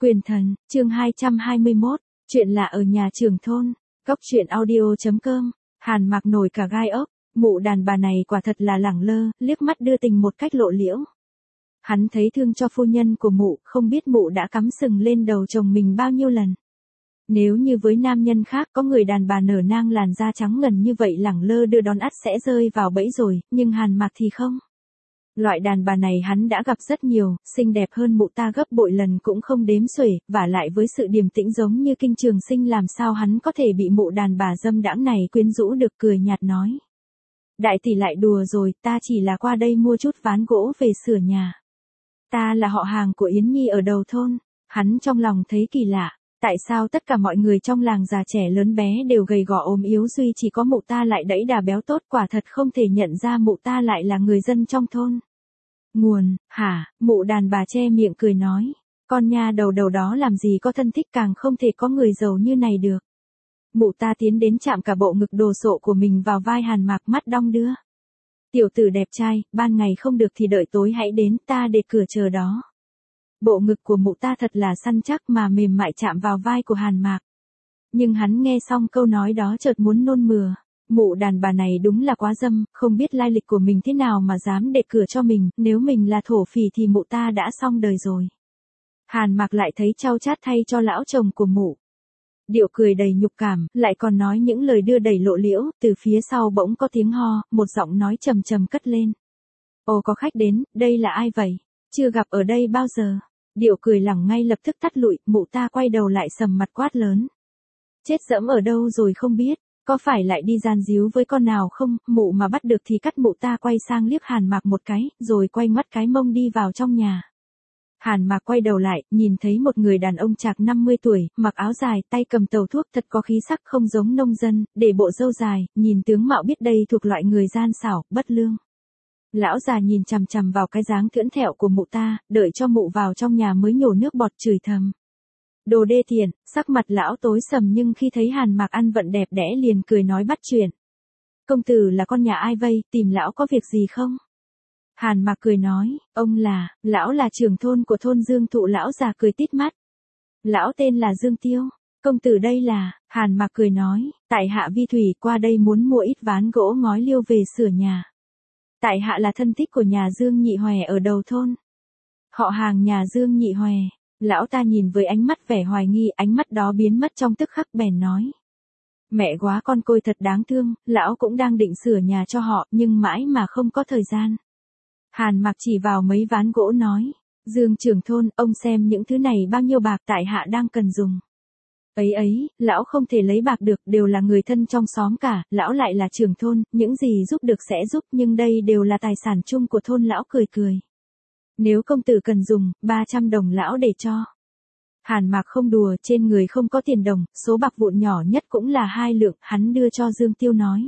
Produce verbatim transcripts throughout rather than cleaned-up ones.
Quyền thần, chương hai trăm hai mươi mốt, chuyện là ở nhà trưởng thôn, cốc truyện audio.com, Hàn Mạc nổi cả gai ốc, mụ đàn bà này quả thật là lẳng lơ, liếc mắt đưa tình một cách lộ liễu. Hắn thấy thương cho phu nhân của mụ, không biết mụ đã cắm sừng lên đầu chồng mình bao nhiêu lần. Nếu như với nam nhân khác có người đàn bà nở nang làn da trắng ngần như vậy lẳng lơ đưa đón ắt sẽ rơi vào bẫy rồi, nhưng Hàn Mạc thì không. Loại đàn bà này hắn đã gặp rất nhiều, xinh đẹp hơn mụ ta gấp bội lần cũng không đếm xuể, và lại với sự điềm tĩnh giống như Kinh Trường Sinh làm sao hắn có thể bị mụ đàn bà dâm đãng này quyến rũ được, cười nhạt nói. Đại tỷ lại đùa rồi, ta chỉ là qua đây mua chút ván gỗ về sửa nhà. Ta là họ hàng của Yến Nhi ở đầu thôn, hắn trong lòng thấy kỳ lạ. Tại sao tất cả mọi người trong làng già trẻ lớn bé đều gầy gò ốm yếu duy chỉ có mụ ta lại đẫy đà béo tốt, quả thật không thể nhận ra mụ ta lại là người dân trong thôn. Nguồn, hả, mụ đàn bà che miệng cười nói, con nha đầu đầu đó làm gì có thân thích, càng không thể có người giàu như này được. Mụ ta tiến đến chạm cả bộ ngực đồ sộ của mình vào vai Hàn Mạc, mắt đong đưa. Tiểu tử đẹp trai, ban ngày không được thì đợi tối hãy đến, ta để cửa chờ đó. Bộ ngực của mụ ta thật là săn chắc mà mềm mại chạm vào vai của Hàn Mạc. Nhưng hắn nghe xong câu nói đó chợt muốn nôn mửa. Mụ đàn bà này đúng là quá dâm, không biết lai lịch của mình thế nào mà dám để cửa cho mình, nếu mình là thổ phỉ thì mụ ta đã xong đời rồi. Hàn Mạc lại thấy chau chát thay cho lão chồng của mụ. Điệu cười đầy nhục cảm, lại còn nói những lời đưa đẩy lộ liễu, từ phía sau bỗng có tiếng ho, một giọng nói trầm trầm cất lên. Ồ, có khách đến, đây là ai vậy? Chưa gặp ở đây bao giờ. Điệu cười lẳng ngay lập tức tắt lụi, mụ ta quay đầu lại sầm mặt quát lớn. Chết dẫm ở đâu rồi không biết, có phải lại đi gian díu với con nào không? Mụ mà bắt được thì cắt. Mụ ta quay sang liếc Hàn Mạc một cái, rồi quay ngoắt cái mông đi vào trong nhà. Hàn Mạc quay đầu lại, nhìn thấy một người đàn ông chạc năm mươi tuổi, mặc áo dài, tay cầm tàu thuốc, thật có khí sắc, không giống nông dân, để bộ râu dài, nhìn tướng mạo biết đây thuộc loại người gian xảo, bất lương. Lão già nhìn chằm chằm vào cái dáng thưỡn thẹo của mụ ta, đợi cho mụ vào trong nhà mới nhổ nước bọt chửi thầm. Đồ đê tiện, sắc mặt lão tối sầm nhưng khi thấy Hàn Mạc ăn vận đẹp đẽ liền cười nói bắt chuyện. Công tử là con nhà ai vây, tìm lão có việc gì không? Hàn Mạc cười nói, ông là, lão là trưởng thôn của thôn Dương Thụ. Lão già cười tít mắt. Lão tên là Dương Tiêu, công tử đây là, Hàn Mạc cười nói, tại hạ Vi Thủy qua đây muốn mua ít ván gỗ ngói liêu về sửa nhà. Tại hạ là thân thích của nhà Dương Nhị Hòe ở đầu thôn. Họ hàng nhà Dương Nhị Hòe. Lão ta nhìn với ánh mắt vẻ hoài nghi, ánh mắt đó biến mất trong tức khắc bèn nói. Mẹ quá, con côi thật đáng thương, lão cũng đang định sửa nhà cho họ, nhưng mãi mà không có thời gian. Hàn Mạc chỉ vào mấy ván gỗ nói. Dương trưởng thôn, ông xem những thứ này bao nhiêu bạc, tại hạ đang cần dùng. Ấy ấy, lão không thể lấy bạc được, đều là người thân trong xóm cả, lão lại là trưởng thôn, những gì giúp được sẽ giúp, nhưng đây đều là tài sản chung của thôn. Lão cười cười. Nếu công tử cần dùng, ba trăm đồng lão để cho. Hàn Mạc không đùa, trên người không có tiền đồng, số bạc vụn nhỏ nhất cũng là hai lượng, hắn đưa cho Dương Tiêu nói.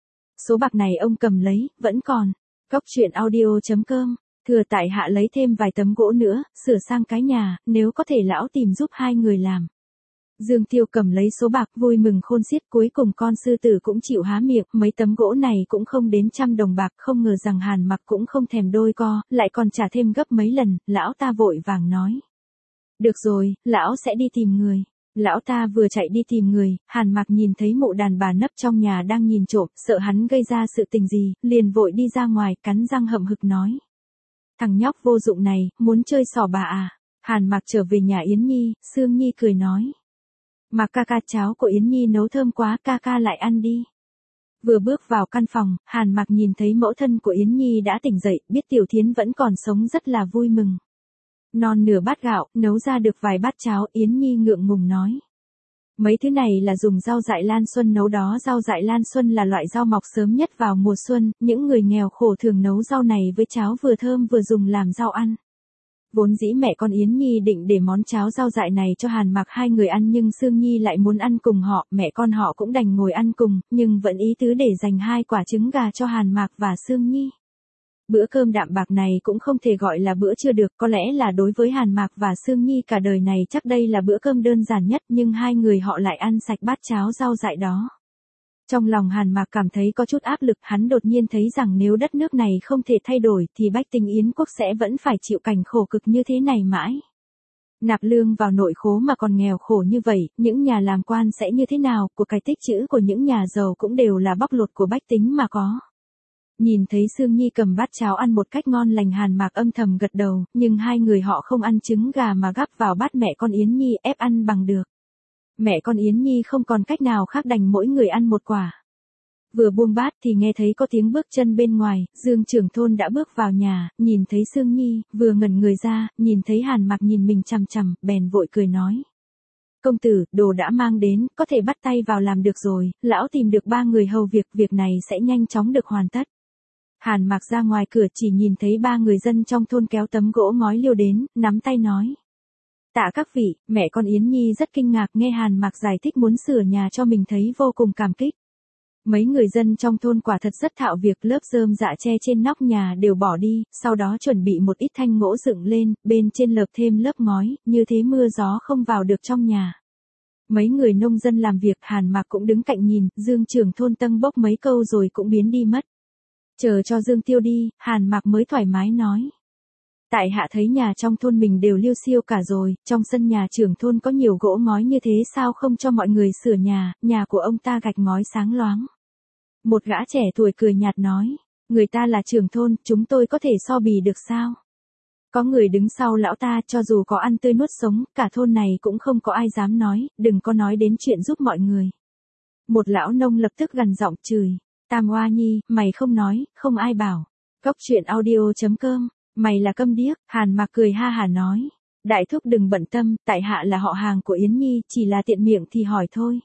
Số bạc này ông cầm lấy, vẫn còn. Cốc truyện audio.com, thừa tại hạ lấy thêm vài tấm gỗ nữa, sửa sang cái nhà, nếu có thể lão tìm giúp hai người làm. Dương Tiêu cầm lấy số bạc vui mừng khôn xiết, cuối cùng con sư tử cũng chịu há miệng, mấy tấm gỗ này cũng không đến trăm đồng bạc, không ngờ rằng Hàn Mạc cũng không thèm đôi co, lại còn trả thêm gấp mấy lần, lão ta vội vàng nói. Được rồi, lão sẽ đi tìm người. Lão ta vừa chạy đi tìm người, Hàn Mạc nhìn thấy mụ đàn bà nấp trong nhà đang nhìn trộm, sợ hắn gây ra sự tình gì, liền vội đi ra ngoài, cắn răng hậm hực nói. Thằng nhóc vô dụng này, muốn chơi xỏ bà à? Hàn Mạc trở về nhà Yến Nhi, Sương Nhi cười nói. Mà ca ca, cháo của Yến Nhi nấu thơm quá, ca ca lại ăn đi. Vừa bước vào căn phòng, Hàn Mạc nhìn thấy mẫu thân của Yến Nhi đã tỉnh dậy, biết Tiểu Thiến vẫn còn sống rất là vui mừng. Non nửa bát gạo, nấu ra được vài bát cháo, Yến Nhi ngượng ngùng nói. Mấy thứ này là dùng rau dại lan xuân nấu đó. Rau dại lan xuân là loại rau mọc sớm nhất vào mùa xuân, những người nghèo khổ thường nấu rau này với cháo vừa thơm vừa dùng làm rau ăn. Vốn dĩ mẹ con Yến Nhi định để món cháo rau dại này cho Hàn Mạc hai người ăn, nhưng Sương Nhi lại muốn ăn cùng họ, mẹ con họ cũng đành ngồi ăn cùng, nhưng vẫn ý tứ để dành hai quả trứng gà cho Hàn Mạc và Sương Nhi. Bữa cơm đạm bạc này cũng không thể gọi là bữa trưa được, có lẽ là đối với Hàn Mạc và Sương Nhi cả đời này chắc đây là bữa cơm đơn giản nhất, nhưng hai người họ lại ăn sạch bát cháo rau dại đó. Trong lòng Hàn Mạc cảm thấy có chút áp lực, hắn đột nhiên thấy rằng nếu đất nước này không thể thay đổi thì bách tính Yến quốc sẽ vẫn phải chịu cảnh khổ cực như thế này mãi. Nạp lương vào nội khố mà còn nghèo khổ như vậy, những nhà làm quan sẽ như thế nào, của cái tích trữ của những nhà giàu cũng đều là bóc lột của bách tính mà có. Nhìn thấy Sương Nhi cầm bát cháo ăn một cách ngon lành, Hàn Mạc âm thầm gật đầu, nhưng hai người họ không ăn trứng gà mà gắp vào bát mẹ con Yến Nhi ép ăn bằng được. Mẹ con Yến Nhi không còn cách nào khác đành mỗi người ăn một quả. Vừa buông bát thì nghe thấy có tiếng bước chân bên ngoài, Dương trưởng thôn đã bước vào nhà, nhìn thấy Sương Nhi, vừa ngẩn người ra, nhìn thấy Hàn Mạc nhìn mình chằm chằm, bèn vội cười nói. Công tử, đồ đã mang đến, có thể bắt tay vào làm được rồi, lão tìm được ba người hầu việc, việc này sẽ nhanh chóng được hoàn tất. Hàn Mạc ra ngoài cửa chỉ nhìn thấy ba người dân trong thôn kéo tấm gỗ ngói liêu đến, nắm tay nói. Tạ các vị, mẹ con Yến Nhi rất kinh ngạc nghe Hàn Mạc giải thích muốn sửa nhà cho mình, thấy vô cùng cảm kích. Mấy người dân trong thôn quả thật rất thạo việc, lớp rơm dạ che trên nóc nhà đều bỏ đi, sau đó chuẩn bị một ít thanh gỗ dựng lên, bên trên lợp thêm lớp ngói, như thế mưa gió không vào được trong nhà. Mấy người nông dân làm việc, Hàn Mạc cũng đứng cạnh nhìn, Dương trưởng thôn tâng bốc mấy câu rồi cũng biến đi mất. Chờ cho Dương tiêu đi, Hàn Mạc mới thoải mái nói. Tại hạ thấy nhà trong thôn mình đều liêu xiêu cả rồi, trong sân nhà trưởng thôn có nhiều gỗ ngói như thế sao không cho mọi người sửa nhà, nhà của ông ta gạch ngói sáng loáng. Một gã trẻ tuổi cười nhạt nói, người ta là trưởng thôn, chúng tôi có thể so bì được sao? Có người đứng sau lão ta, cho dù có ăn tươi nuốt sống, cả thôn này cũng không có ai dám nói, đừng có nói đến chuyện giúp mọi người. Một lão nông lập tức gằn giọng chửi, Tam Hoa Nhi, mày không nói, không ai bảo. Cốc truyện audio chấm com, mày là câm điếc. Hàn Mạc cười ha hà nói, đại thúc đừng bận tâm, tại hạ là họ hàng của Yến Nhi, chỉ là tiện miệng thì hỏi thôi.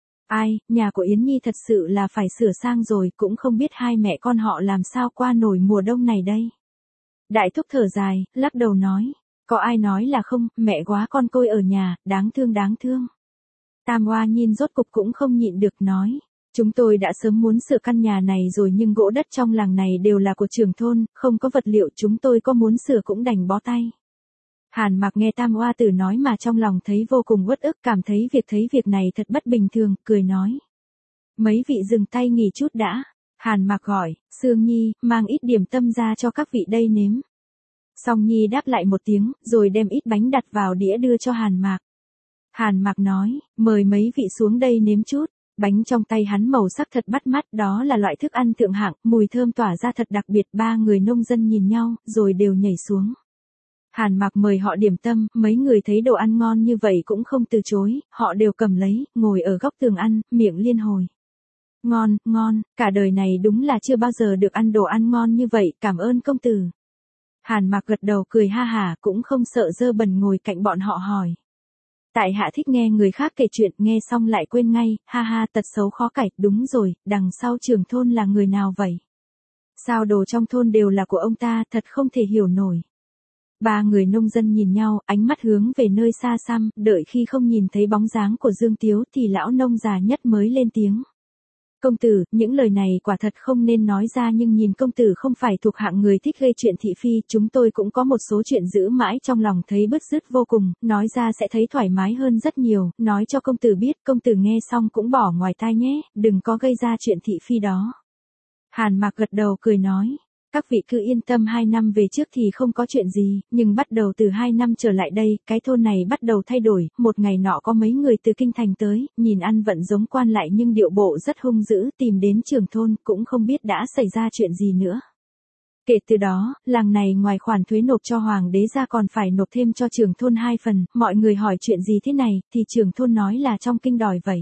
Ai, nhà của Yến Nhi thật sự là phải sửa sang rồi, cũng không biết hai mẹ con họ làm sao qua nổi mùa đông này đây. Đại thúc thở dài, lắc đầu nói, có ai nói là không, mẹ quá con côi ở nhà, đáng thương đáng thương. Tam Hoa Nhìn rốt cục cũng không nhịn được nói, chúng tôi đã sớm muốn sửa căn nhà này rồi nhưng gỗ đất trong làng này đều là của trưởng thôn, không có vật liệu, chúng tôi có muốn sửa cũng đành bó tay. Hàn Mạc nghe Tam Hoa Tử nói mà trong lòng thấy vô cùng uất ức, cảm thấy việc thấy việc này thật bất bình thường, cười nói. Mấy vị dừng tay nghỉ chút đã. Hàn Mạc gọi, Sương Nhi, mang ít điểm tâm ra cho các vị đây nếm. Song Nhi đáp lại một tiếng, rồi đem ít bánh đặt vào đĩa đưa cho Hàn Mạc. Hàn Mạc nói, mời mấy vị xuống đây nếm chút. Bánh trong tay hắn màu sắc thật bắt mắt, đó là loại thức ăn thượng hạng, mùi thơm tỏa ra thật đặc biệt. Ba người nông dân nhìn nhau, rồi đều nhảy xuống. Hàn Mạc mời họ điểm tâm, mấy người thấy đồ ăn ngon như vậy cũng không từ chối, họ đều cầm lấy, ngồi ở góc tường ăn, miệng liên hồi. Ngon, ngon, cả đời này đúng là chưa bao giờ được ăn đồ ăn ngon như vậy, cảm ơn công tử. Hàn Mạc gật đầu cười ha hả, cũng không sợ dơ bẩn, ngồi cạnh bọn họ hỏi. Tại hạ thích nghe người khác kể chuyện, nghe xong lại quên ngay, ha ha, tật xấu khó cải, đúng rồi, đằng sau trưởng thôn là người nào vậy? Sao đồ trong thôn đều là của ông ta, thật không thể hiểu nổi. Ba người nông dân nhìn nhau, ánh mắt hướng về nơi xa xăm, đợi khi không nhìn thấy bóng dáng của Dương Tiếu thì lão nông già nhất mới lên tiếng. Công tử, những lời này quả thật không nên nói ra, nhưng nhìn công tử không phải thuộc hạng người thích gây chuyện thị phi, chúng tôi cũng có một số chuyện giữ mãi trong lòng thấy bứt rứt vô cùng, nói ra sẽ thấy thoải mái hơn rất nhiều, nói cho công tử biết, công tử nghe xong cũng bỏ ngoài tai nhé, đừng có gây ra chuyện thị phi đó. Hàn Mạc gật đầu cười nói. Các vị cứ yên tâm, hai năm về trước thì không có chuyện gì, nhưng bắt đầu từ hai năm trở lại đây, cái thôn này bắt đầu thay đổi, một ngày nọ có mấy người từ kinh thành tới, nhìn ăn vận giống quan lại nhưng điệu bộ rất hung dữ, tìm đến trưởng thôn, cũng không biết đã xảy ra chuyện gì nữa. Kể từ đó, làng này ngoài khoản thuế nộp cho hoàng đế ra còn phải nộp thêm cho trưởng thôn hai phần, mọi người hỏi chuyện gì thế này, thì trưởng thôn nói là trong kinh đòi vậy.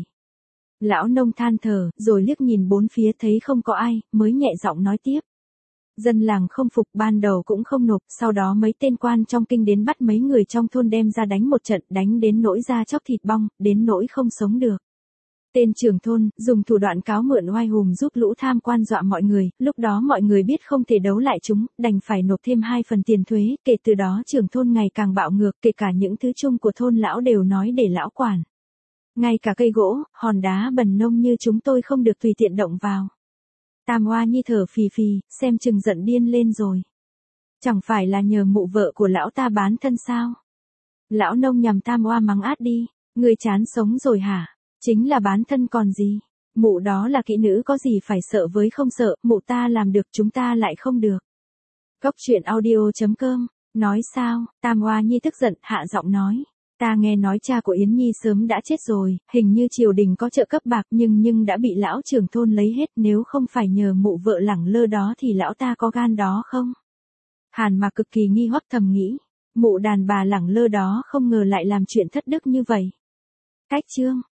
Lão nông than thở, rồi liếc nhìn bốn phía thấy không có ai, mới nhẹ giọng nói tiếp. Dân làng không phục, ban đầu cũng không nộp, sau đó mấy tên quan trong kinh đến bắt mấy người trong thôn đem ra đánh một trận, đánh đến nỗi da chóc thịt bong, đến nỗi không sống được. Tên trưởng thôn, dùng thủ đoạn cáo mượn oai hùm giúp lũ tham quan dọa mọi người, lúc đó mọi người biết không thể đấu lại chúng, đành phải nộp thêm hai phần tiền thuế, kể từ đó trưởng thôn ngày càng bạo ngược, kể cả những thứ chung của thôn lão đều nói để lão quản. Ngay cả cây gỗ, hòn đá bần nông như chúng tôi không được tùy tiện động vào. Tam Hoa Nhi thở phì phì, xem chừng giận điên lên rồi. Chẳng phải là nhờ mụ vợ của lão ta bán thân sao? Lão nông nhằm Tam Hoa mắng át đi, người chán sống rồi hả? Chính là bán thân còn gì? Mụ đó là kỹ nữ có gì phải sợ với không sợ, mụ ta làm được chúng ta lại không được. Cốc truyện audio chấm com Nói sao? Tam Oa Nhi tức giận hạ giọng nói. Ta nghe nói cha của Yến Nhi sớm đã chết rồi, hình như triều đình có trợ cấp bạc nhưng nhưng đã bị lão trưởng thôn lấy hết, nếu không phải nhờ mụ vợ lẳng lơ đó thì lão ta có gan đó không? Hàn Mạc cực kỳ nghi hoặc thầm nghĩ, mụ đàn bà lẳng lơ đó không ngờ lại làm chuyện thất đức như vậy. Cách chương